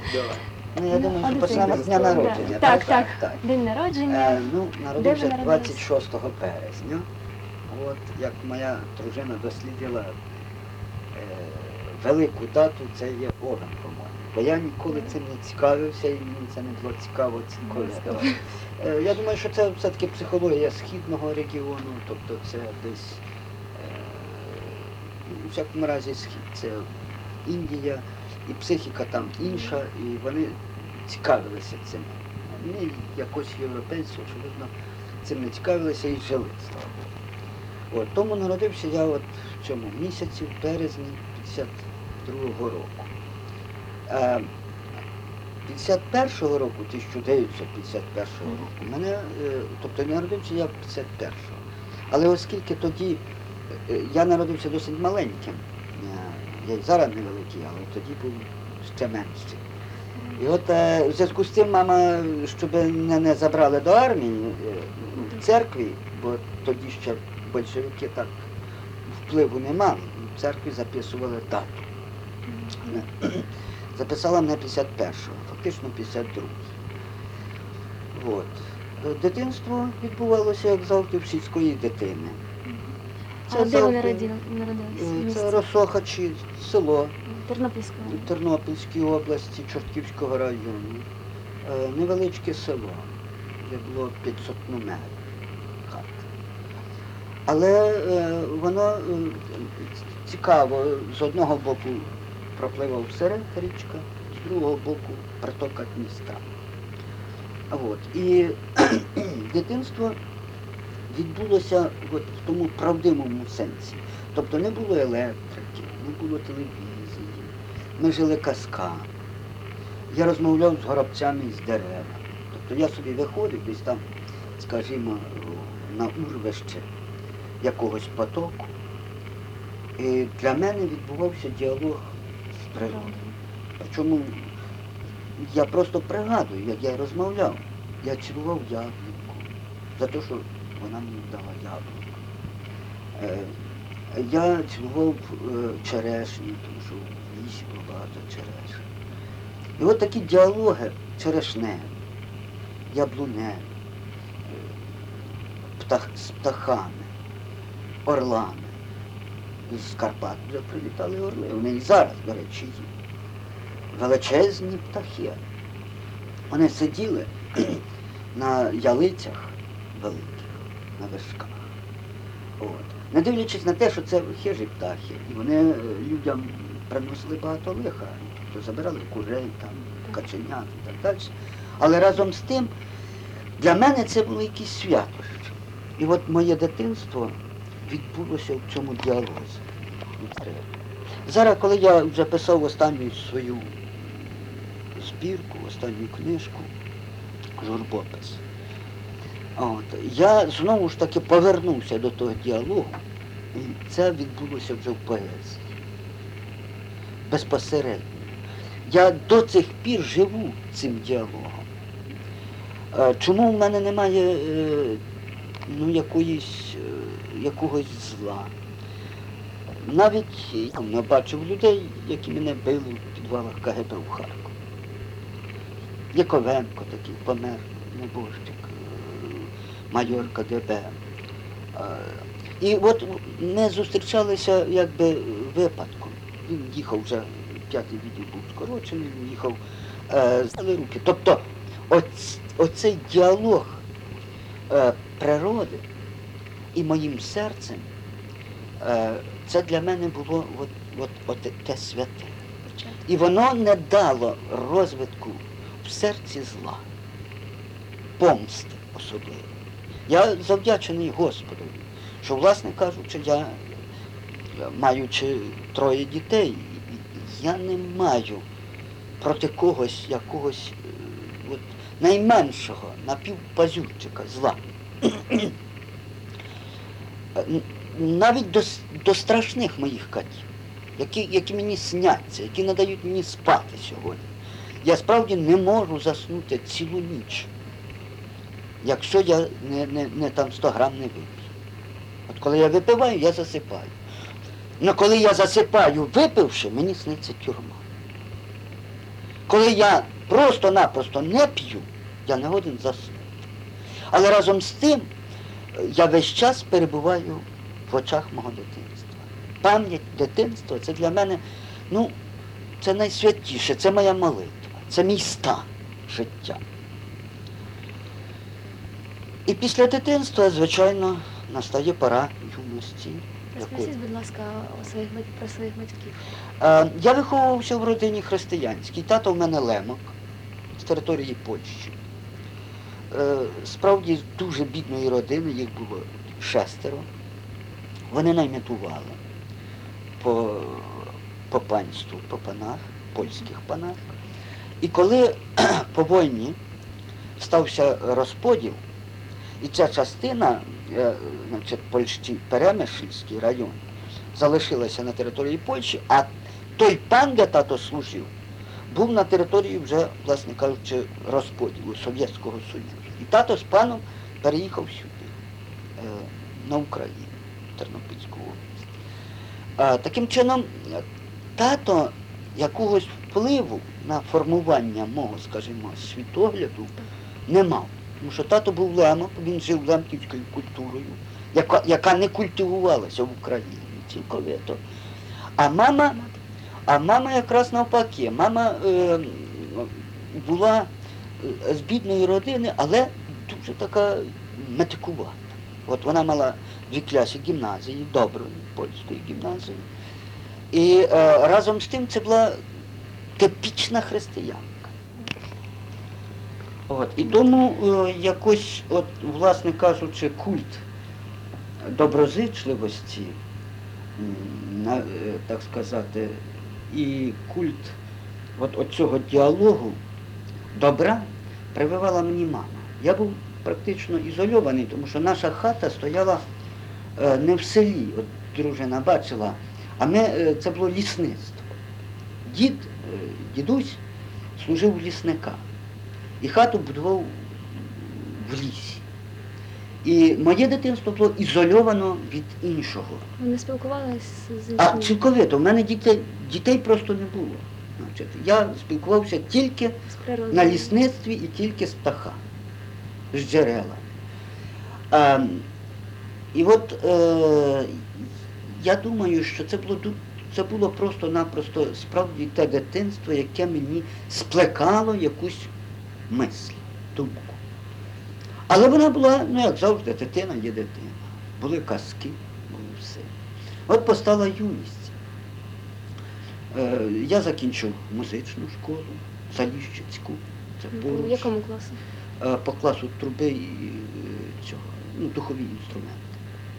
Давай. Ну, я думаю, що а почнемо з дня дитинство? народження. Так, правда? так. День народження. Ну, Де народився ви народились? 26 березня. От, як моя дружина дослідила велику дату, це є Овен, по-моєму. Бо я ніколи цим не цікавився, і мені це не було цікаво, ці кольори. Я думаю, що це все-таки психологія східного регіону, тобто це десь, у всякому разі, схід, це Індія, і психіка там інша, і вони цікавилися цим. Ми якось європейці, очевидно, цим не цікавилися і жили, слава Богу. Тому народився я от в цьому місяці, в березні 52-го року. 51-го року, 1951 року, тобто народився я 51-го. Але оскільки тоді я народився досить маленьким, я і зараз невеликий, але тоді був ще менший. І от в зв'язку з цим мама, щоб мене забрали до армії в церкві, бо тоді ще большевики так впливу не мали, в церкві записували дату. Записала мене 51-го, фактично 52-го. От. Дитинство відбувалося, як завжди, в сільської дитини. А де ви народились? Це Росохачі, село. Тернопільської області, Чортківського району. Невеличке село, де було 500 номерів хат. Але воно цікаво, з одного боку пропливав Серед річка, з другого боку притока Дністра. І дитинство відбулося в тому правдивому сенсі. Тобто не було електрики, не було телевізії, ми жили казками. Я розмовляв з горобцями і з деревами. Тобто я собі виходив десь там, скажімо, на урвище якогось потоку. І для мене відбувався діалог з природою. Причому я просто пригадую, як я розмовляв. Я цілував яблуко за те, що вона мені дала яблуко. Я цілував черешню, тому що в лісі було багато черешень. І от такі діалоги черешневі, яблуневі, з птахами, орлами. З Карпат вже прилітали орли. Вони і зараз, до речі, є. Величезні птахи. Вони сиділи на ялицях великих, на вершках. Не дивлячись на те, що це хижі птахи, і вони людям приносили багато лиха, тобто забирали курей, там, каченят і так далі. Але разом з тим, для мене це було якісь святощі. І от моє дитинство відбулося в цьому діалозі. Зараз, коли я вже писав останню свою збірку, останню книжку, журбопис, я знову ж таки повернувся до того діалогу, і це відбулося вже в поезії. Безпосередньо. Я до цих пір живу цим діалогом. Чому в мене немає якогось зла? Навіть я бачив людей, які мене били в підвалах КГБ в Харкові. Яковенко такий помер, небожчик, майор КГБ. І от ми зустрічалися якби випадком. Він їхав вже, 5-й відділ був скорочений, він їхав, здали руки. Тобто оцей діалог природи і моїм серцем, це для мене було от те святе. І воно не дало розвитку в серці зла, помсти особливо. Я завдячений Господові, що, власне кажучи, я, маючи 3 дітей, я не маю проти когось якогось найменшого напівпазюрчика зла. Навіть до страшних моїх котів, які мені сняться, які не дають мені спати сьогодні. Я справді не можу заснути цілу ніч, якщо я не там 100 грам не вип'ю. От коли я випиваю, я засипаю. Але коли я засипаю, випивши, мені сниться тюрма. коли я просто-напросто не п'ю, я не годен заснути. Але разом з тим я весь час перебуваю в очах мого дитинства. Пам'ять дитинства – це для мене, це найсвятіше, це моя молитва, це мій стан життя. І після дитинства, звичайно, настає пора юності. Розкажіть, будь ласка, про своїх батьків. Я виховувався в родині християнській. Тато в мене лемок з території Польщі. Справді з дуже бідної родини, їх було 6. Вони наймітували по панству, по панах, польських панах. І коли по війні стався розподіл, і ця частина, Польщі, Перемишльський район, залишилася на території Польщі, а той пан, де тато служив, був на території вже, власне кажучи, розподілу Совєтського Союзу. І тато з паном переїхав сюди, на Україну, Тернопільську область. Таким чином, тато якогось впливу на формування мого, скажімо, світогляду не мав. Тому що тато був лемок, він жив лемківською культурою, яка не культивувалася в Україні цілковито. А мама якраз навпаки. Мама була з бідної родини, але дуже така метикувата. От вона мала 2 класи гімназії, доброї польської гімназії. І разом з тим це була типічна християнка. І тому якось, власне кажучи, культ доброзичливості, так сказати, і культ цього діалогу добра прививала мені мама. Я був практично ізольований, тому що наша хата стояла не в селі, дружина бачила, це було лісництво. Дідусь служив у лісника і хату будував в лісі. І моє дитинство було ізольовано від іншого. Ви не спілкувалися з іншими? Цілковито. У мене дітей просто не було. Я спілкувався тільки на лісництві і тільки з птахами, з джерела. І я думаю, що це було просто-напросто справді те дитинство, яке мені сплекало якусь мисль, думку. Але вона була, як завжди, дитина є дитина. Були казки, було все. Постала юність. Я закінчив музичну школу, Заліщицьку. Це поруч. В якому класі? По класу труби і цього, духові інструменти.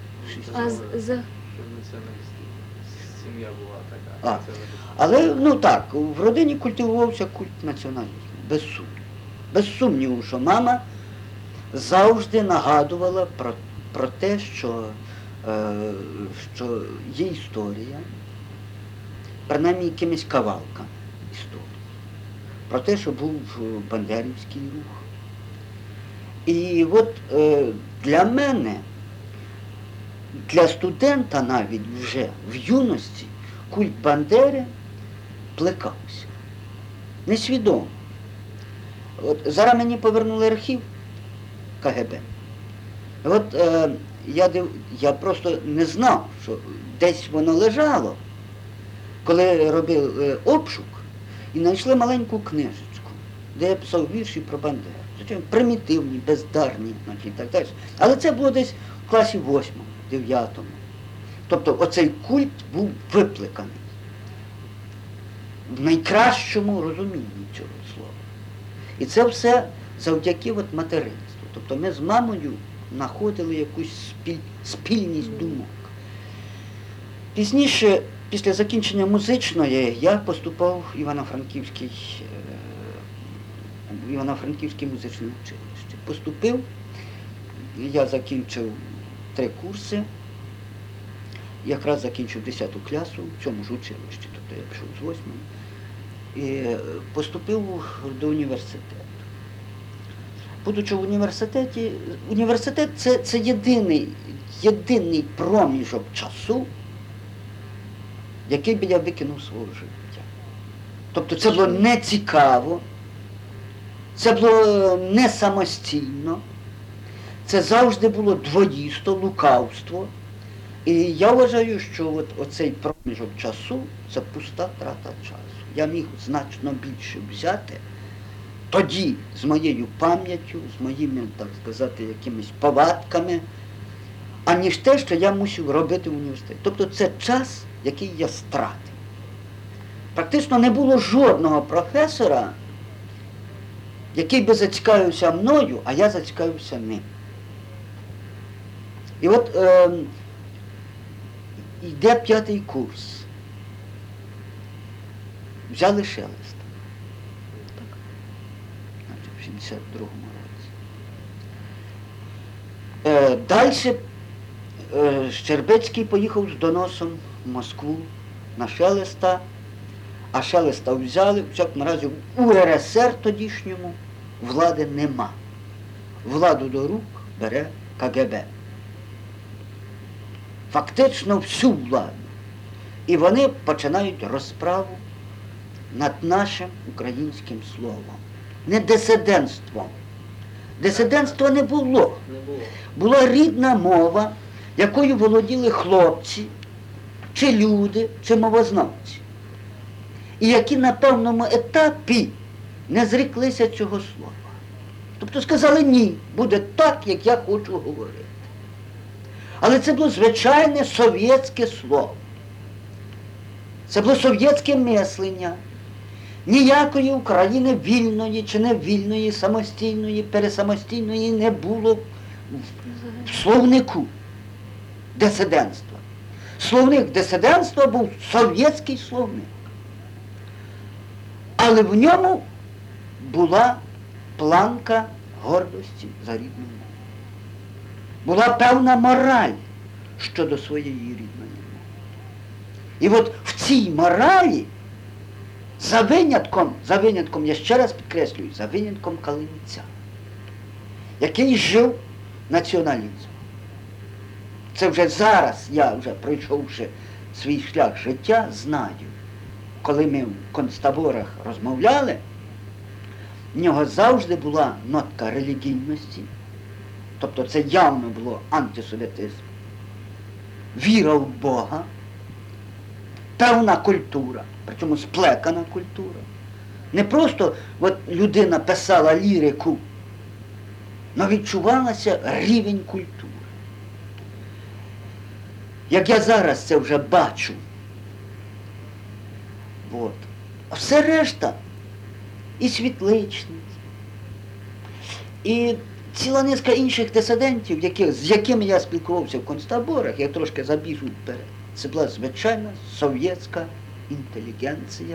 Сім'я була така. Але, в родині культивувався культ націоналізму, без сумніву. Без сумніву, що мама завжди нагадувала про те, що є історія, принаймні якимись кавалками історії, про те, що був бандерівський рух. І для мене, для студента навіть вже в юності культ Бандери плекався. Несвідомо. Зараз мені повернули архів КГБ. Я просто не знав, що десь воно лежало, коли робив обшук, і знайшли маленьку книжечку, де я писав вірші про Бандеру. Звичайно, примітивні, бездарні, і так далі. Але це було десь в класі 8, 9. Тобто оцей культ був виплеканий в найкращому розумінні цього слова. І це все завдяки материнству. Тобто ми з мамою знаходили якусь спільність думок. Пізніше, після закінчення музичної, я поступав в Івано-Франківське музичне училище. Поступив, я закінчив 3 курси, якраз закінчив 10 класу в цьому ж училищі, тобто я пішов з 8-ї, і поступив до університету. Будучи в університеті, університет – це єдиний проміжок часу, який би я викинув свого життя. Тобто це було нецікаво, це було не самостійно, це завжди було двоїсто, лукавство. І я вважаю, що оцей проміжок часу – це пуста трата часу. Я міг значно більше взяти тоді з моєю пам'яттю, з моїми, так сказати, якимись повадками, аніж те, що я мусив робити в університеті. Тобто це час, який я стратив. Практично не було жодного професора, який би зацікавився мною, а я зацікавився ним. І от йде 5-й курс. Взяли Шелеста. Значить, в 62-му році. Далі Щербецький поїхав з доносом в Москву на Шелеста, а Шелеста взяли, в всякому разі, в УРСР тодішньому влади нема. Владу до рук бере КГБ. Фактично всю владу. І вони починають розправу над нашим українським словом. Не дисидентством. Дисидентства не було. Була рідна мова, якою володіли хлопці, чи люди, чи мовознавці. І які на певному етапі не зріклися цього слова. Тобто сказали, ні, буде так, як я хочу говорити. Але це було звичайне совєтське слово. Це було совєтське мислення. Ніякої України вільної чи невільної, самостійної, пересамостійної не було в словнику дисидентства. Словник дисидентства був совєтський словник. Але в ньому була планка гордості за рідну мову. Була певна мораль щодо своєї рідної мови. І от в цій моралі, за винятком, я ще раз підкреслюю, за винятком Калинця, який жив націоналізмом. Це вже зараз, я вже пройшовши свій шлях життя, знаю, коли ми в концтаборах розмовляли, в нього завжди була нотка релігійності, тобто це явно було антисовєтизм, віра в Бога, певна культура, причому сплекана культура. Не просто людина писала лірику, але відчувалася рівень культури. Як я зараз це вже бачу. А все решта, і Світличний, і ціла низка інших дисидентів, з якими я спілкувався в концтаборах, я трошки забіжу вперед. Це була звичайна совєтська інтелігенція,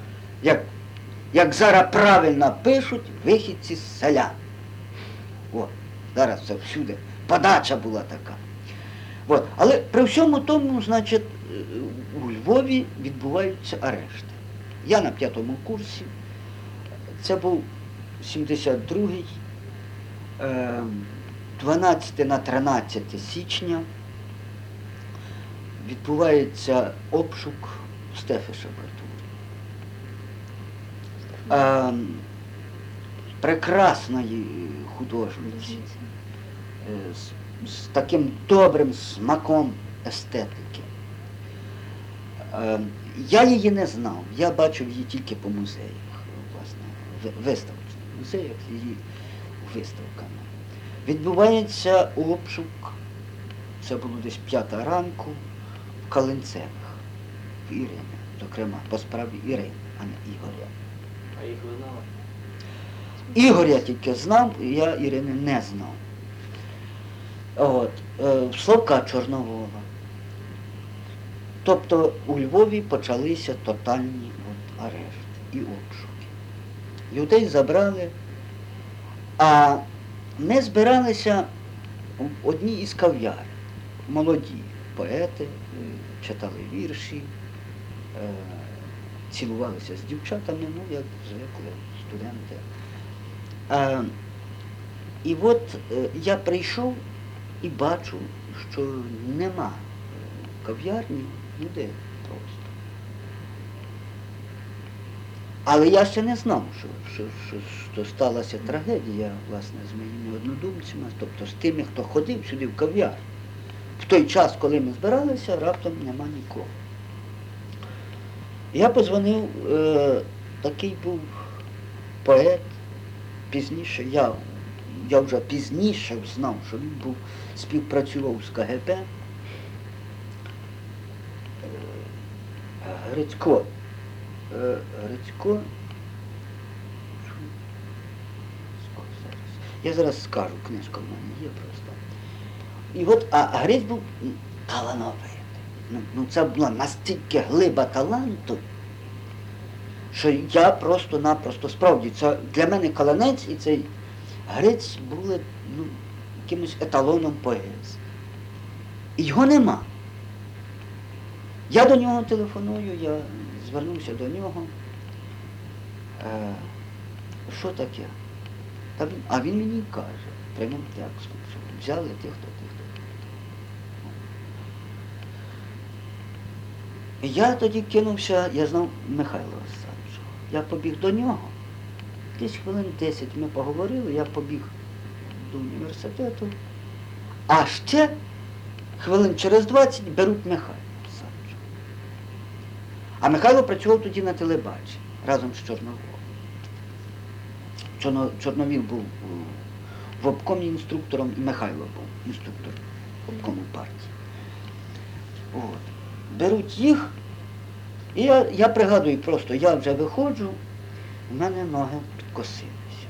як зараз правильно пишуть, вихідці з селян. Зараз це всюди. Подача була така. Але при всьому тому, значить, у Львові відбуваються арешти. Я на 5-му курсі, це був 72-й, 12 на 13 січня, відбувається обшук в Стефеша братури. Прекрасної художниці, з таким добрим смаком естетики. Я її не знав, я бачив її тільки по музеях, власне, виставочних музеях, її виставками. Відбувається обшук, це було десь 5 ранку, в Калинцевих, в Ірини, зокрема, по справі Ірини, а не Ігоря. А їх ви знали? Ігоря тільки знав, я Ірини не знав. Славка Чорновола. Тобто у Львові почалися тотальні арешти і обшуки. Людей забрали, а ми збиралися в одній із кав'ярень. Молоді поети, читали вірші, цілувалися з дівчатами, як звикли студенти. І я прийшов і бачу, що нема кав'ярні, люди просто. Але я ще не знав, що сталася трагедія, власне, з моїми однодумцями, тобто з тими, хто ходив сюди в кав'ярню. В той час, коли ми збиралися, раптом нема нікого. Я подзвонив, такий був поет, пізніше, я вже пізніше знав, що він співпрацював з КГБ, Грицько. Я зараз скажу, книжка в мене є просто. І от, а Гриць був талановитий. Ну, це була настільки глиба таланту, що я просто-напросто, справді, це для мене Каланець і цей Гриць були якимось еталоном поезії. І його нема. Я до нього телефоную, я звернувся до нього. Що таке? А він мені каже, прямим текстом, що взяли тих-то. І я тоді кинувся, я знав Михайла Олександровича. Я побіг до нього. Десь хвилин 10 ми поговорили, я побіг до університету. А ще хвилин через 20 беруть Михайла Олександровича. А Михайло працював тоді на телебаченні разом з Чорноволом. Чорновіл був в обкомі інструктором, і Михайло був інструктором обкому партії. От. Беруть їх, і я пригадую просто, я вже виходжу, у мене ноги підкосилися.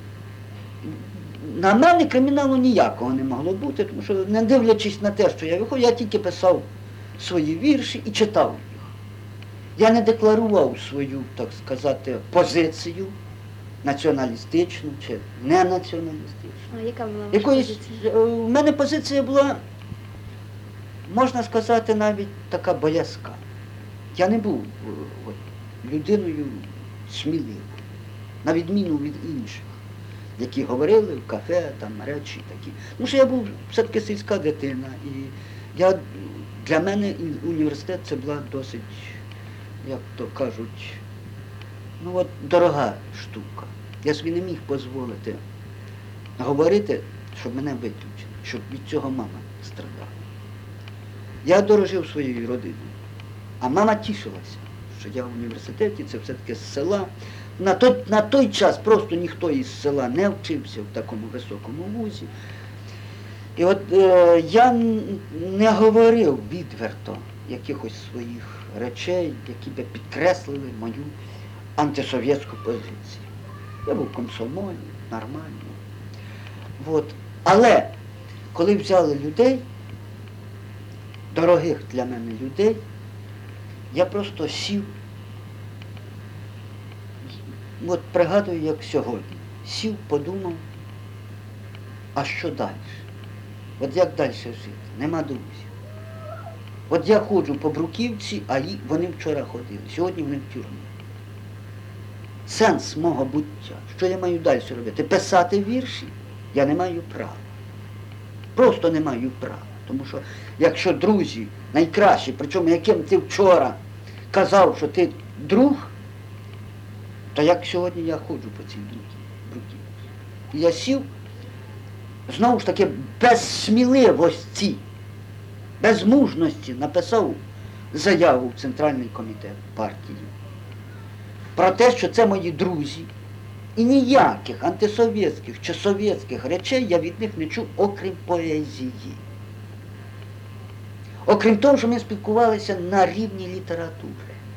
На мене криміналу ніякого не могло бути, тому що, не дивлячись на те, що я виходжу, я тільки писав свої вірші і читав їх. Я не декларував свою, так сказати, позицію націоналістичну чи не націоналістичну. А яка була ваша позиція? У мене позиція була, можна сказати, навіть така боязка. Я не був людиною сміливою, на відміну від інших, які говорили в кафе, там речі такі. Тому що я був все-таки сільська дитина, і для мене університет це була досить, як то кажуть, дорога штука. Я собі не міг дозволити говорити, щоб мене виключили, щоб від цього мама страдала. Я дорожив своєю родиною, а мама тішилася, що я в університеті, це все-таки з села. На той час просто ніхто із села не вчився в такому високому вузі. І от я не говорив відверто якихось своїх речей, які би підкреслили мою антисовєтську позицію. Я був комсомольний, нормальний. От. Але коли взяли людей, дорогих для мене людей, я просто сів, от пригадую, як сьогодні, сів, подумав, а що далі? От як далі жити? Нема друзів. От я ходжу по Бруківці, а вони вчора ходили, сьогодні вони в тюрмі. Сенс мого буття, що я маю далі робити? Писати вірші? Я не маю права. Просто не маю права. Тому що якщо друзі найкращі, причому яким ти вчора казав, що ти друг, то як сьогодні я ходжу по цій Бруківці. І я сів, знову ж таки, без сміливості, без мужності написав заяву в Центральний комітет партії про те, що це мої друзі, і ніяких антисовєтських чи совєтських речей я від них не чув, окрім поезії. Окрім того, що ми спілкувалися на рівні літератури.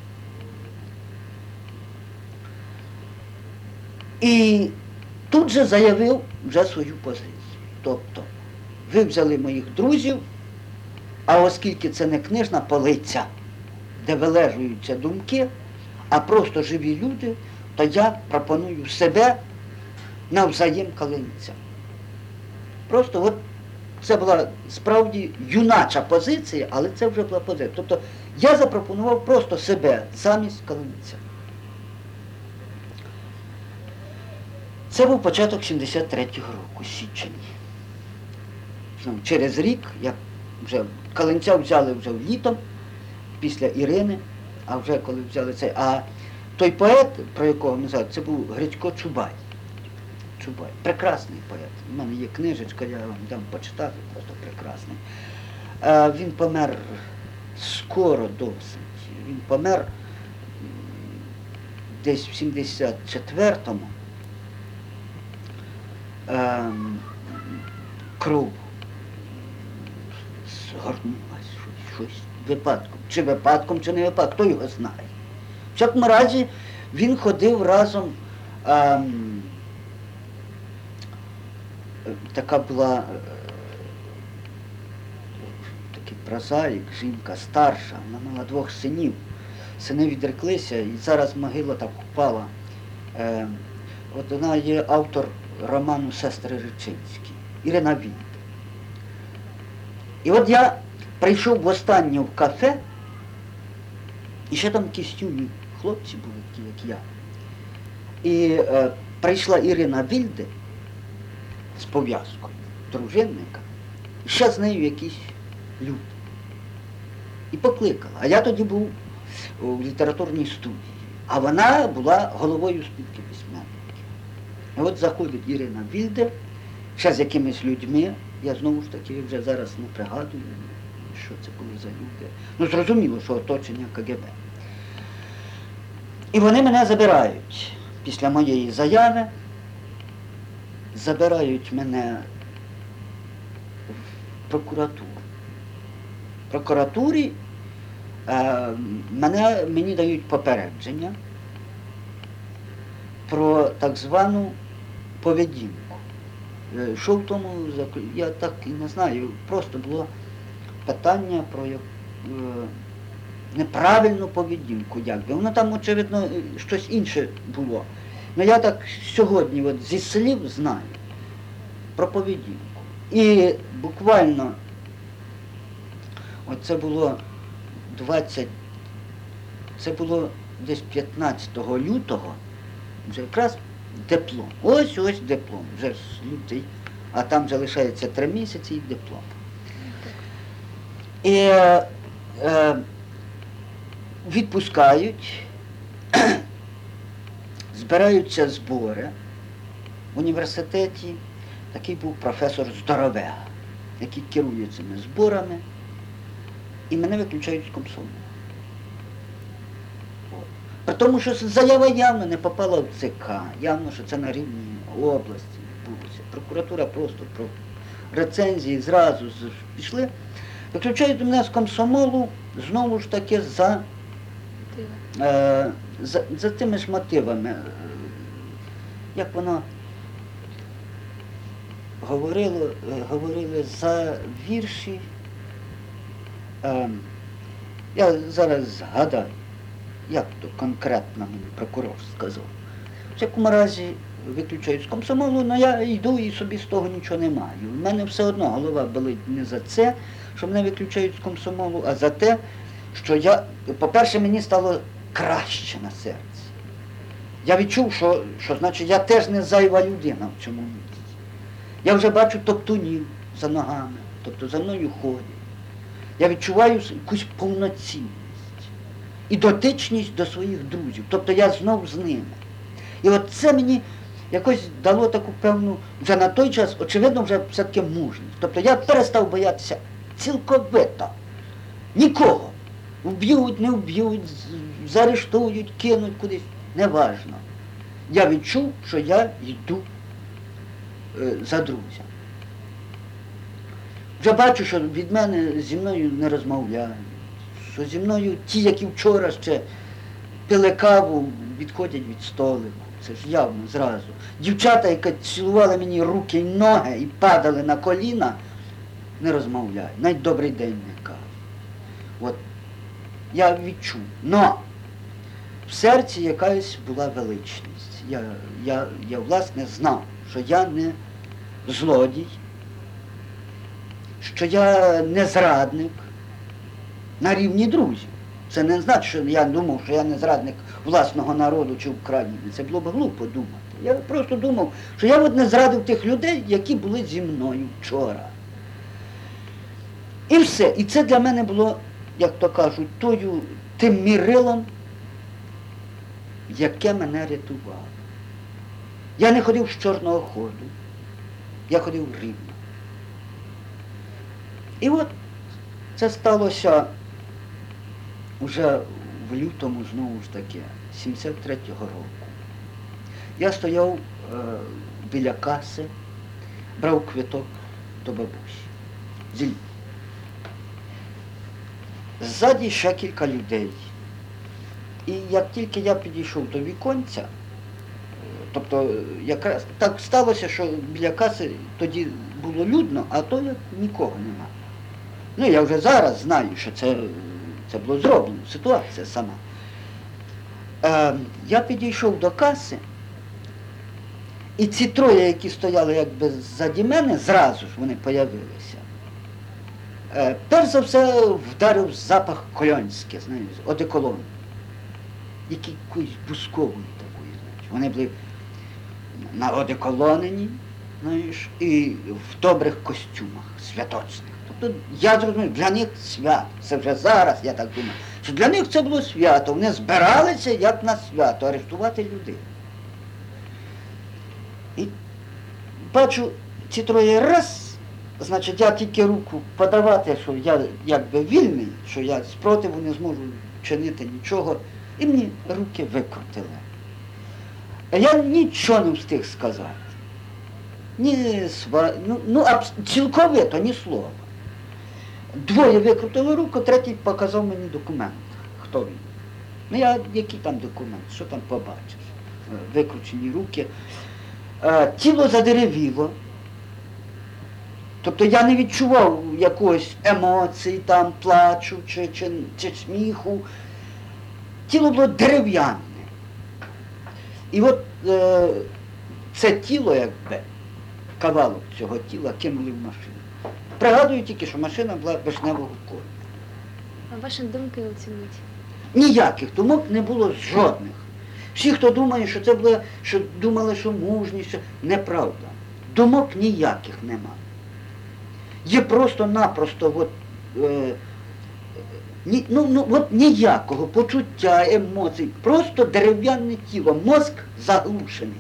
І тут же заявив вже свою позицію. Тобто, ви взяли моїх друзів, а оскільки це не книжна полиця, де вилежуються думки, а просто живі люди, то я пропоную себе навзаєм калинцям. Просто от це була справді юнача позиція, але це вже була позиція. Тобто я запропонував просто себе замість калинця. Це був початок 73-го року, січень. Через рік, Калинця взяли вже літом, після Ірини, а вже коли взяли цей, а той поет, про якого ми згадали, це був Грицько Чубай. Чубай. Прекрасний поет. У мене є книжечка, я вам дам почитати, просто прекрасний. Він помер скоро досить. Він помер десь в 74-му. Кров згорнулась, щось випадком. Чи випадком, чи не випадком, хто його знає. В всякому разі, він ходив разом, така була такий прозаїк, жінка старша, вона мала 2 синів. Сини відреклися, і зараз могила так впала. От вона є автор роману «Сестри Ричинські», Ірина Вільд. І от я прийшов востаннє в кафе, і ще там якісь юні хлопці були такі, як я. І прийшла Ірина Вільде з пов'язкою, дружинника, і ще з нею якісь люди. І покликала. А я тоді був у літературній студії, а вона була головою спілки письменників. І от заходить Ірина Вільде, ще з якимись людьми, я знову ж таки вже зараз не пригадую, що це були за люди. Ну, зрозуміло, що оточення КГБ. І вони мене забирають після моєї заяви, забирають мене в прокуратуру. В прокуратурі мені дають попередження про так звану поведінку. Що в тому, я так і не знаю, просто було питання про неправильну поведінку, якби. Воно там, очевидно, щось інше було. Але я так сьогодні от зі слів знаю про поведінку. І буквально, от це було десь 15 лютого, вже якраз диплом. Ось диплом, вже ж лютий, а там вже лишається 3 місяці і диплом. І відпускають, збираються збори в університеті. Такий був професор Здоровега, який керує цими зборами, і мене виключають з комсомолу. При тому, що заява явно не попала в ЦК, явно, що це на рівні області відбулося. Прокуратура просто про рецензії зразу пішли. Виключають мене з комсомолу, знову ж таки, за тими ж мотивами. Як воно говорили за вірші. Я зараз згадаю, як то конкретно мені прокурор сказав. В якому разі виключають з комсомолу, але я йду і собі з того нічого не маю. У мене все одно голова болить не за це, що мене виключають з комсомолу, а за те, що я, по-перше, мені стало краще на серці. Я відчув, що значить, я теж не зайва людина в цьому місці. Я вже бачу топтунів за ногами, тобто за мною ходять. Я відчуваю якусь повноцінність і дотичність до своїх друзів. Тобто я знов з ними. І от це мені якось дало таку певну, вже на той час, очевидно, вже все-таки мужність. Тобто я перестав боятися цілковито. Нікого. Вб'ють, не вб'ють, заарештують, кинуть кудись. Неважно. Я відчув, що я йду за друзям. Вже бачу, що від мене зі мною не розмовляють, що зі мною ті, які вчора ще пили каву, відходять від столику. Це ж явно зразу. Дівчата, які цілували мені руки й ноги і падали на коліна, не розмовляють. Навіть добрий день не кажуть. От я відчув. Но в серці якась була величність. Я власне знав, що я не злодій, що я не зрадник на рівні друзів. Це не значить, що я думав, що я не зрадник власного народу чи України. Це було б глупо думати. Я просто думав, що я от не зрадив тих людей, які були зі мною вчора. І все. І це для мене було, як то кажуть, тим мірилом яке мене рятувало. Я не ходив з чорного ходу, я ходив рівно. І от це сталося вже в лютому, знову ж таки, 73-го року. Я стояв біля каси, брав квиток до бабусі. Ззаді ще кілька людей. І як тільки я підійшов до віконця, тобто якраз так сталося, що біля каси тоді було людно, а то як нікого нема. Ну, я вже зараз знаю, що це було зроблено, ситуація сама. Я підійшов до каси, і ці троє, які стояли якби ззаді мене, зразу ж вони появилися. Перш за все вдарив запах кольонський, знаєш, одеколону. Якийсь бусковий такий, знаєш. Вони були наодеколонені, знаєш, і в добрих костюмах, святочних. Тобто я зрозумів, для них свято. Це вже зараз, я так думаю, що для них це було свято. Вони збиралися, як на свято, арештувати людей. І бачу, ці троє раз, значить, я тільки руку подавати, що я якби вільний, що я спротиву не зможу чинити нічого, і мені руки викрутили. А я нічого не встиг сказати. Цілковито, ні слова. Двоє викрутили руку, третій показав мені документ. Хто він? Ну я, який там документ, що там побачиш? Викручені руки. Тіло задеревіло. Тобто я не відчував якоїсь емоцій, там, плачу чи сміху. Тіло було дерев'яне. І от це тіло, якби, кавалок цього тіла кинули в машину. Пригадую тільки, що машина була вишневого кольору. А ваші думки оцініть? Ніяких думок не було жодних. Всі, хто думає, що це було, що думали, що мужність, неправда. Думок ніяких нема. Є просто-напросто от ніякого почуття, емоцій, просто дерев'яне тіло, мозк заглушений.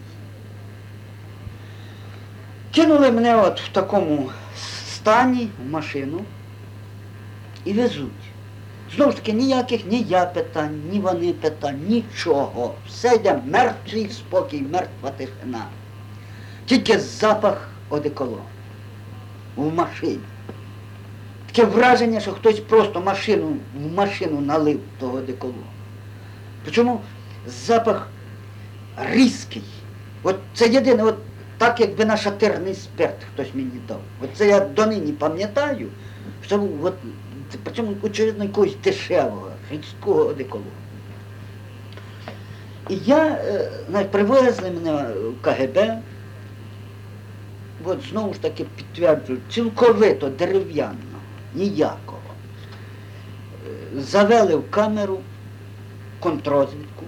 Кинули мене от в такому стані в машину і везуть. Знову ж таки, ніяких ні я питань, ні вони питань, нічого. Все йде мертвий спокій, мертва тишина. Тільки запах одеколону в машині. Таке враження, що хтось просто в машину налив того одеколону. Причому запах різкий. От це єдине, от так якби на шатирний спирт хтось мені дав. От це я донині пам'ятаю, що от, причому, очевидно, якогось дешевого, рідського одеколону. І привезли мене в КГБ, от знову ж таки підтверджую, цілковито дерев'яно, ніякого. Завели в камеру контррозвідку.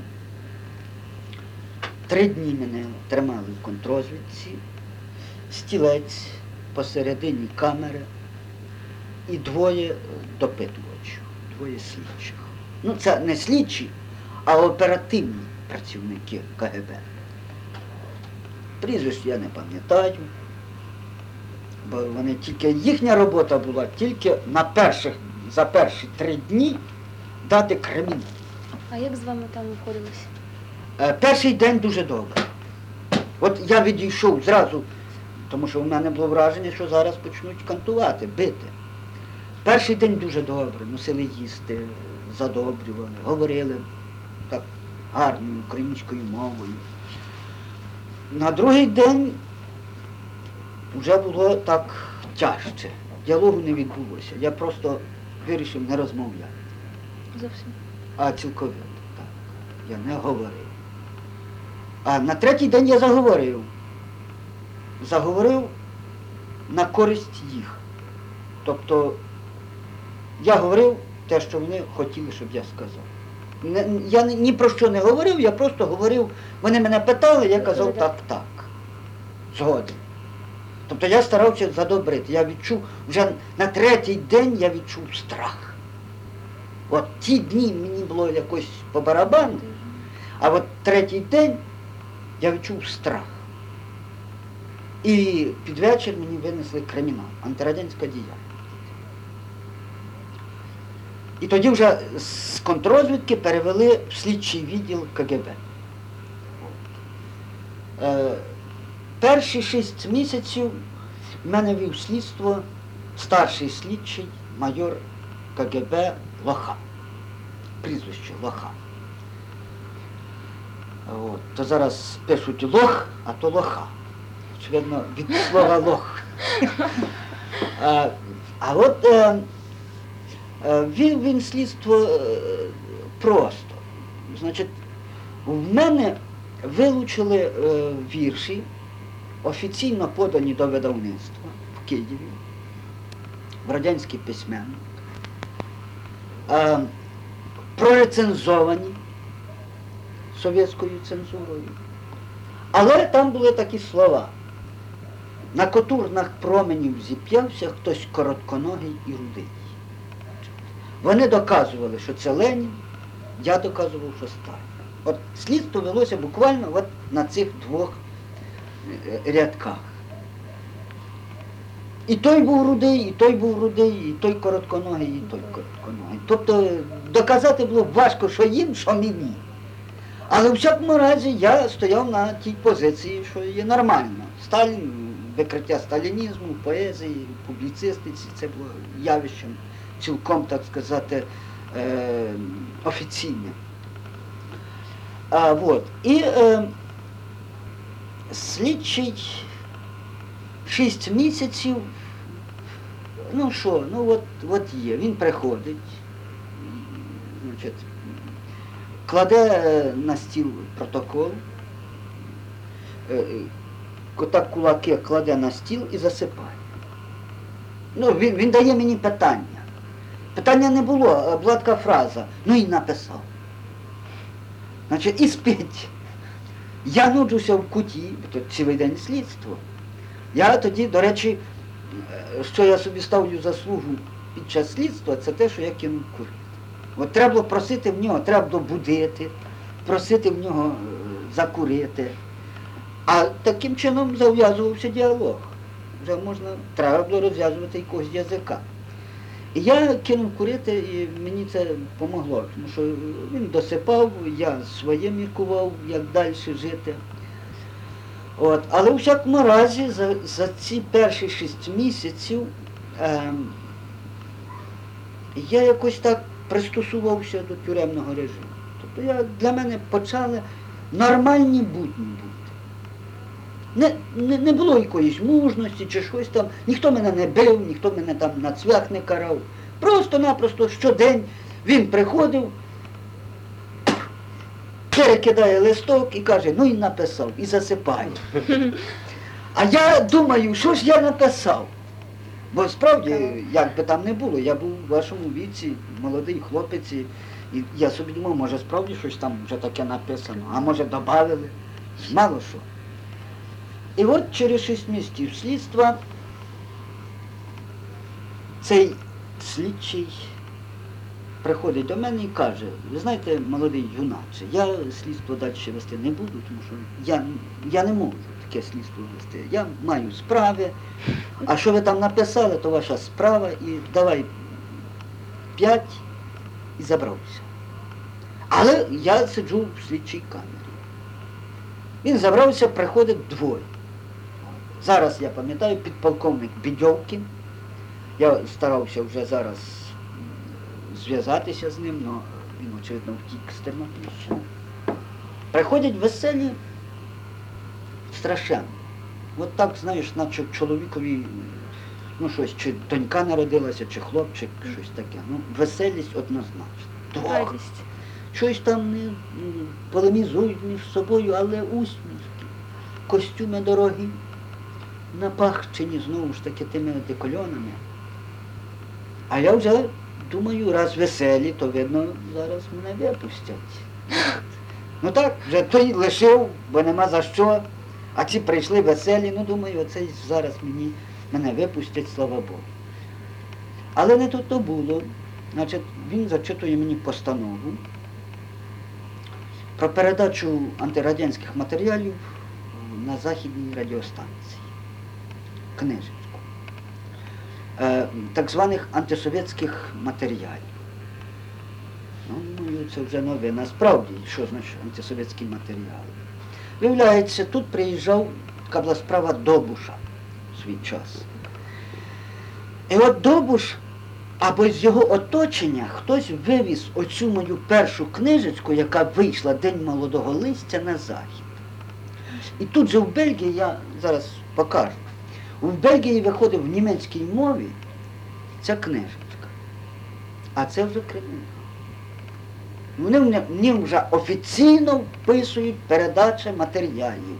3 дні мене тримали в контррозвідці, стілець посередині камери і 2 допитувачів, 2 слідчих. Ну, це не слідчі, а оперативні працівники КГБ. Прізвищ я не пам'ятаю, бо вони тільки, їхня робота була тільки за перші 3 дні дати кримінал. А як з вами там обходилося? Перший день дуже добре. От я відійшов зразу, тому що в мене було враження, що зараз почнуть кантувати, бити. Перший день дуже добре, носили їсти, задобрювали, говорили так гарною українською мовою. На другий день вже було так тяжче, діалогу не відбулося. Я просто вирішив не розмовляти. Зовсім. А цілковито, так. Я не говорив. А на 3-й день я заговорив. Заговорив на користь їх. Тобто я говорив те, що вони хотіли, щоб я сказав. Я ні про що не говорив, я просто говорив, вони мене питали, я казав так. Згоден. Тобто я старався задобрити. Я відчув, вже на 3-й день я відчув страх. От ті дні мені було якось по барабану, А от третій день я відчув страх. І під вечір мені винесли кримінал, антирадянська діяльність. І тоді вже з контррозвідки перевели в слідчий відділ КГБ. Перші 6 місяців в мене вів слідство старший слідчий майор КГБ Лоха. Прізвище Лоха. От. То зараз пишуть Лох, а то Лоха. Очевидно, від слова Лох. А от він слідство просто. Значить, в мене вилучили вірші, офіційно подані до видавництва в Києві, в радянський письменник, прорецензовані совєтською цензурою. Але там були такі слова. На котурнах променів зіп'явся хтось коротконогий і рудий. Вони доказували, що це Ленін, я доказував, що Сталін. От слідство велося буквально от на цих двох рядках. І той був рудий, і той був рудий, і той коротконогий, і той коротконогий. Тобто доказати було важко, що їм, що мені. Але в всякому разі я стояв на тій позиції, що є нормально. Сталін, викриття сталінізму, поезії, публіцистиці, це було явищем цілком, так сказати, офіційним. І слідчий 6 місяців, ну що, ну от є, він приходить, значить, кладе на стіл протокол, так кулаки кладе на стіл і засипає. Ну, він дає мені питання. Питання не було, а була така фраза, ну і написав. Значить, іспить. Я нуджуся в куті, бо тут цілий день слідство. Я тоді, до речі, що я собі ставлю заслугу під час слідства, це те, що я кинув курити. От треба було просити в нього, треба було будити, просити в нього закурити. А таким чином зав'язувався діалог. Вже треба було розв'язувати якогось язика. І я кинув курити, і мені це допомогло, тому що він досипав, я своє міркував, як далі жити. От. Але у всякому разі, за ці перші 6 місяців я якось так пристосувався до тюремного режиму. Тобто для мене почали нормальні будні бути. Не було якоїсь мужності чи щось там, ніхто мене не бив, ніхто мене там на цвях не карав. Просто-напросто щодень він приходив, перекидає листок і каже, ну і написав, і засипає. А я думаю, що ж я написав? Бо справді, як би там не було, я був у вашому віці, молодий хлопець, і я собі думав, може справді щось там вже таке написано, а може добавили, мало що. І от через 6 місяців слідства цей слідчий приходить до мене і каже, ви знаєте, молодий юначе, я слідство далі вести не буду, тому що я не можу таке слідство вести. Я маю справи, а що ви там написали, то ваша справа, і давай 5 і забрався. Але я сиджу в слідчій камері. Він забрався, приходить двоє. Зараз, я пам'ятаю, підполковник Бідьовкін. Я старався вже зараз зв'язатися з ним, але він, очевидно, втік з Тернопільщини. Приходять веселі, страшенно. От так, знаєш, наче чоловікові, ну щось, чи донька народилася, чи хлопчик, щось таке. Ну, веселість однозначно. Радість. Щось там не полемізують між собою, але усмішки, костюми дорогі, напахчені знову ж таки тими декольонами. А я вже думаю, раз веселі, то видно, зараз мене випустять. Ну так, вже той лишив, бо нема за що, а ці прийшли веселі, ну думаю, оцей зараз мене випустять, слава Богу. Але не тут то було. Значить, він зачитує мені постанову. про передачу антирадянських матеріалів на західній радіостанції. Книжечку. Так званих антисовєтських матеріалів. Ну, це вже нове. Насправді, що значить антисовєтські матеріали? Виявляється, тут приїжджав, така була справа Добуша в свій час. І от Добуш, або з його оточення, хтось вивіз оцю мою першу книжечку, яка вийшла День молодого листя, на захід. І тут же в Бельгії, я зараз покажу, в Бельгії виходить в німецькій мові ця книжечка. А це вже кримінал. Вони мені вже офіційно вписують передача матеріалів.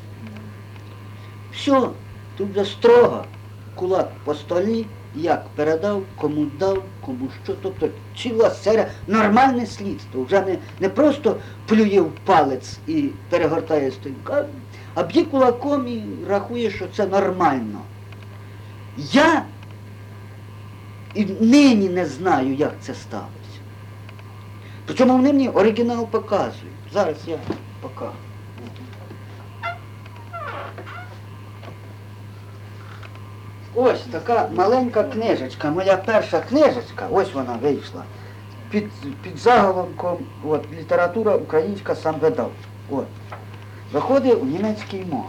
Все, тут вже строго, кулак по столі, як передав, кому дав, кому що. Тобто ціла серія, нормальне слідство. Вже не просто плює в палець і перегортає сторінку, а б'є кулаком і рахує, що це нормально. Я і нині не знаю, як це сталося. Причому вони мені оригінал показують. Зараз я покажу. Ось така маленька книжечка, моя перша книжечка, ось вона вийшла, під заголовком от, література українська сам видав. От. Виходить у німецькій мові.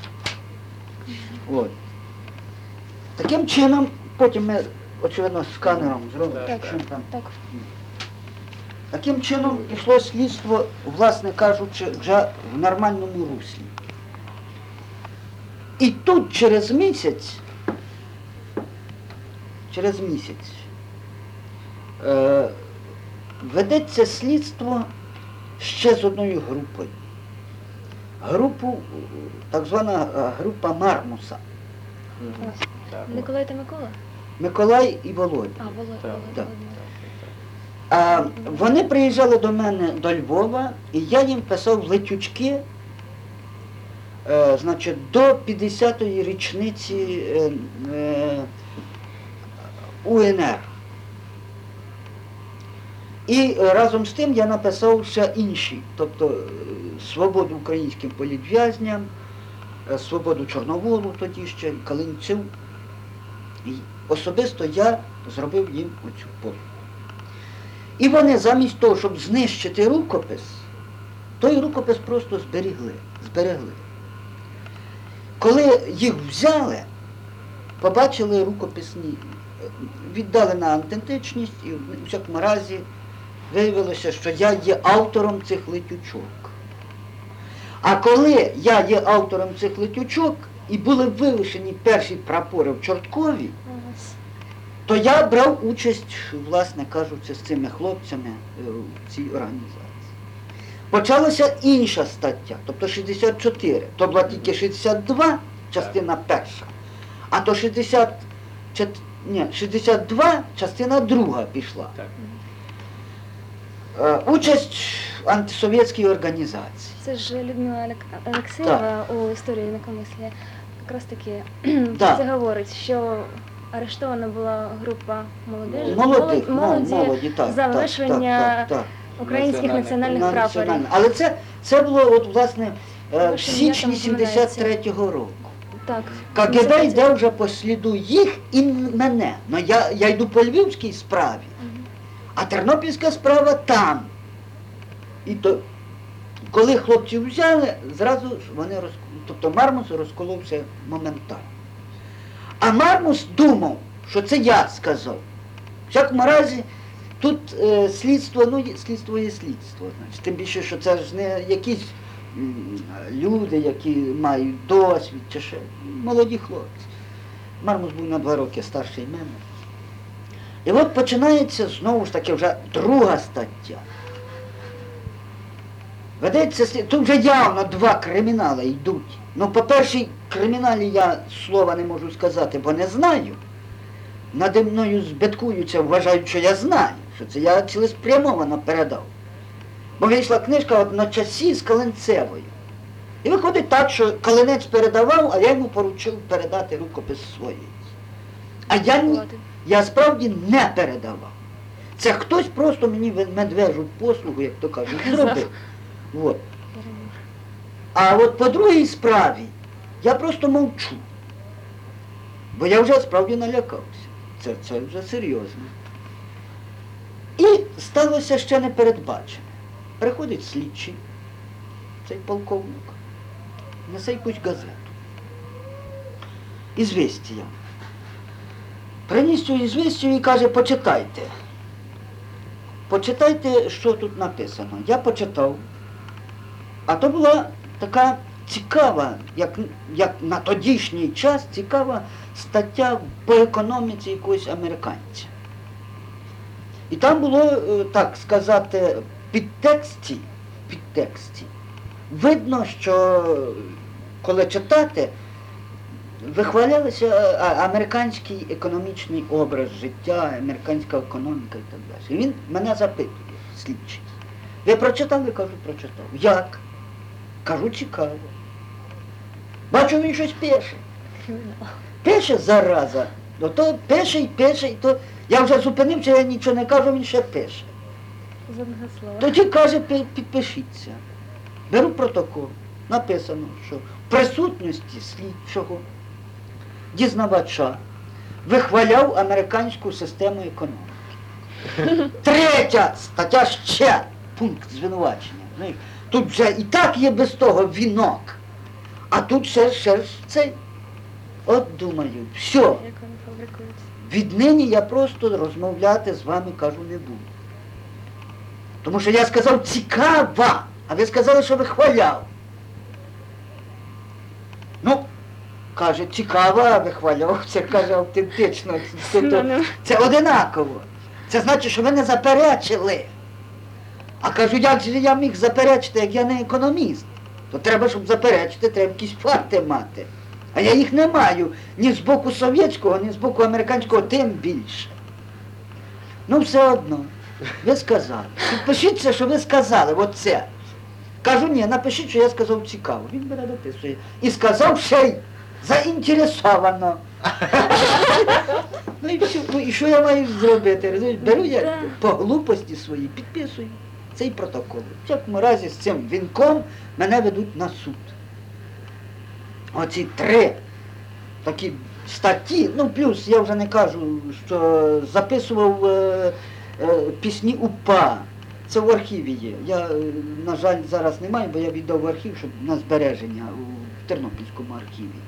От. Таким чином, потім ми, очевидно, сканером зробимо. Так, що там. так. Таким чином йшло слідство, власне кажучи, вже в нормальному руслі. І тут через місяць ведеться слідство ще з одною групою. Так звана група Мармуса. Миколай та Микола? Миколай і Володя. А, Володя. Так. Вони приїжджали до мене до Львова, і я їм писав летючки, значить, до 50-ї річниці УНР. І разом з тим я написав ще інші, тобто свободу українським політв'язням, свободу Чорноволу тоді ще, Калинцю. І особисто я зробив їм оцю послугу. І вони замість того, щоб знищити рукопис, той рукопис просто зберегли. Коли їх взяли, побачили рукописні, віддали на автентичність, і у всякому разі виявилося, що я є автором цих летючок. А коли я є автором цих летючок і були вивішені перші прапори в Чорткові, то я брав участь, власне кажучи, з цими хлопцями в цій організації. Почалася інша стаття, тобто 64. То була тільки 62, частина перша, а то 62, частина друга пішла. Так. Участь в антисовєтській організації. Це ж Людмила Олексієва у історії інакомислія якраз таки Да. це говорить, що арештована була група молоді, так, за вивішування так. українських національних прапорів. Але це було, от, власне, в Вивішення січні там упоминається. 73-го року. Так. КГБ йде вже по сліду їх і мене. Но я йду по львівській справі, а тернопільська справа там. І то, коли хлопців взяли, зразу ж вони тобто Мармус розколовся моментально. А Мармус думав, що це я сказав. В всякому разі, тут слідство, слідство є слідство. Значить. Тим більше, що це ж не якісь люди, які мають досвід, чи ще молоді хлопці. Мармус був на 2 роки старший мене. І от починається знову ж таки вже друга стаття. Ведеться, тут вже явно 2 кримінали йдуть. Ну, по першій криміналі я слова не можу сказати, бо не знаю. Наді мною збиткуються, вважають, що я знаю, що це я цілеспрямовано передав. Бо вийшла книжка от на часі з Калинцевою. І виходить так, що Калинець передавав, а я йому поручив передати рукопис своєї. А я справді не передавав. Це хтось просто мені медвежу послугу, як то кажуть, зробив. Вот. Переможе. А от по другій справі я просто мовчу. Бо я вже справді налякався. Це вже серйозно. І сталося ще непередбачене. Приходить слідчий, цей полковник, несе якусь газету. Ізвістія. Приніс цю ізвістію і каже, почитайте. Почитайте, що тут написано. Я почитав. А то була така цікава, як на тодішній час, цікава стаття по економіці якогось американця. І там було, так сказати, підтексті, видно, що коли читати, вихвалялися американський економічний образ життя, американська економіка і так далі. І він мене запитує, слідчий. Ви прочитали? Кажу, прочитав. Як? Кажу, цікаво. Бачу, він щось пише. Пише, зараза. То пише, то я вже зупинився, я нічого не кажу, він ще пише. З одного слова. Тоді каже, підпишіться. Беру протокол. Написано, що в присутності слідчого, дізнавача, вихваляв американську систему економіки. Третя стаття ще, пункт звинувачення. Знаєш, тут вже і так є без того вінок, а тут ще ж цей. От думаю, все, Як вони фабрикуються. віднині я просто розмовляти з вами, кажу, не буду. Тому що я сказав цікава, а ви сказали, що вихваляв. Ну, каже, цікаво, а вихваляв, це каже автентично. Це одинаково. Це значить, що ви не заперечили. А кажу, як же я міг заперечити, як я не економіст? То треба, щоб заперечити, треба якісь факти мати. А я їх не маю ні з боку совєтського, ні з боку американського, тим більше. Ну, все одно, ви сказали. Підпишіться, що ви сказали, оце. Кажу, ні, напишіть, що я сказав цікаво. Він мене дописує. І сказав ще й заінтересовано. Ну і все. Ну і що я маю зробити? Розумієш? Беру я по глупості своїй, підписую цей протокол. В всякому разі з цим вінком мене ведуть на суд. Оці 3 такі статті, ну плюс я вже не кажу, що записував пісні УПА. Це в архіві є. Я, на жаль, зараз не маю, бо я віддав в архів, щоб на збереження в Тернопільському архіві.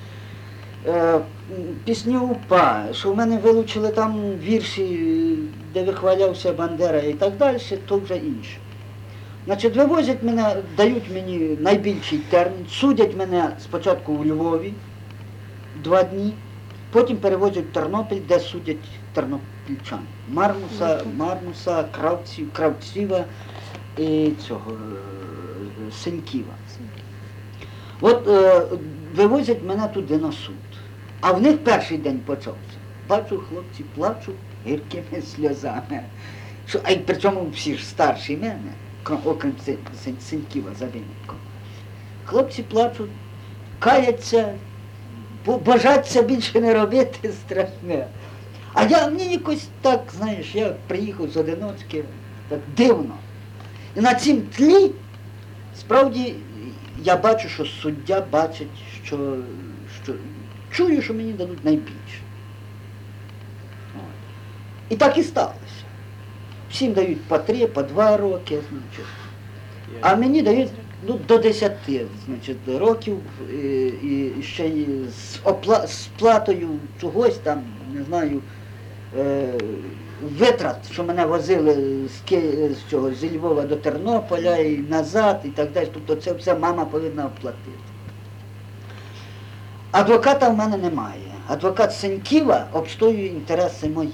Пісні УПА, що в мене вилучили там вірші, де вихвалявся Бандера і так далі, то вже інше. Значить, вивозять мене, дають мені найбільший термін, судять мене спочатку у Львові 2 дні, потім перевозять в Тернопіль, де судять тернопільчан. Мармуса, Кравцева і цього Сеньківа. От вивозять мене туди на суд. А в них перший день почався. Бачу, хлопці плачуть гіркими сльозами. А й причому всі ж старші мене, окрім Сеньківа за винятком. Хлопці плачуть, каяться, бажаться більше не робити страшне. А мені якось так, знаєш, я приїхав з одиночки, так дивно. І на цім тлі, справді, я бачу, що суддя бачить, що чую, що мені дадуть найбільше. І так і сталося. Всім дають по 3, по 2 роки, значить. А мені дають до 10, значить, років, і ще й з платою чогось там, не знаю, витрат, що мене возили зі Львова до Тернополя і назад, і так далі. Тобто це все мама повинна оплатити. Адвоката в мене немає. Адвокат Сеньківа обстоює інтереси мої.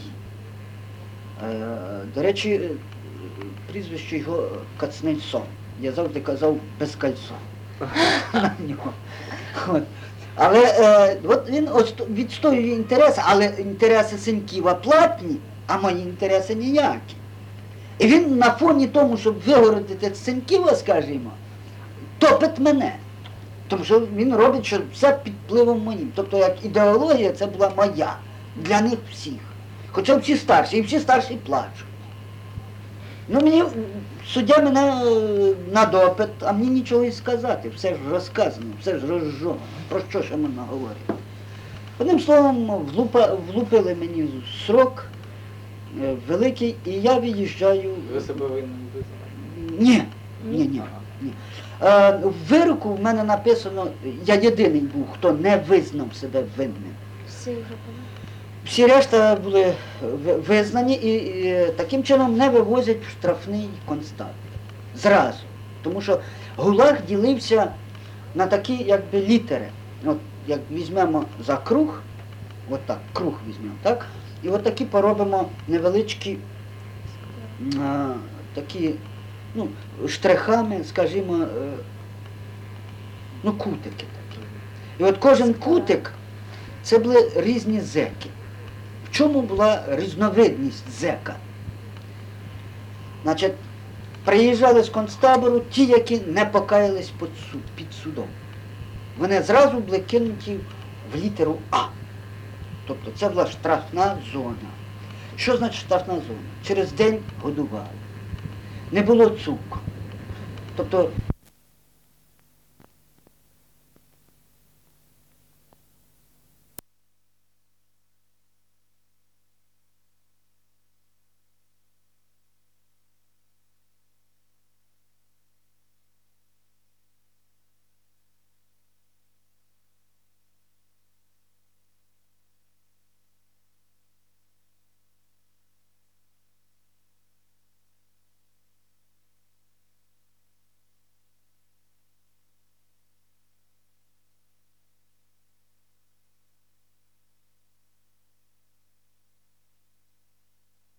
До речі, прізвище його Кацнельсон. Я завжди казав без кальсон на нього. Але от він відстоює інтереси, але інтереси Сеньківа платні, а мої інтереси ніякі. І він на фоні тому, щоб вигородити Сеньківа, скажімо, топить мене. Тому що він робить, що все під впливом моїм. Тобто як ідеологія це була моя, для них всіх. Хоча всі старші, і всі старші плачуть. Ну мені суддя мене на допит, а мені нічого і сказати. Все ж розказано, все ж розжовано. Про що ще можна говорити? Одним словом, влупили мені срок великий, і я від'їжджаю. Ви себе винним визнали? Ні. Ні. В вироку в мене написано, я єдиний був, хто не визнав себе винним. Всі вже були. Всі решта були визнані і таким чином не вивозять в штрафний концтабір. Зразу. Тому що ГУЛАГ ділився на такі якби літери. От як візьмемо за круг, от так, круг візьмемо, так? І от такі поробимо невеличкі такі, ну, штрихами, скажімо, ну, кутики такі. І от кожен кутик це були різні зеки. В чому була різновидність зека? Значить, приїжджали з концтабору ті, які не покаялись під судом. Вони зразу були кинуті в літеру А. Тобто це була штрафна зона. Що значить штрафна зона? Через день годували. Не було цукру. Тобто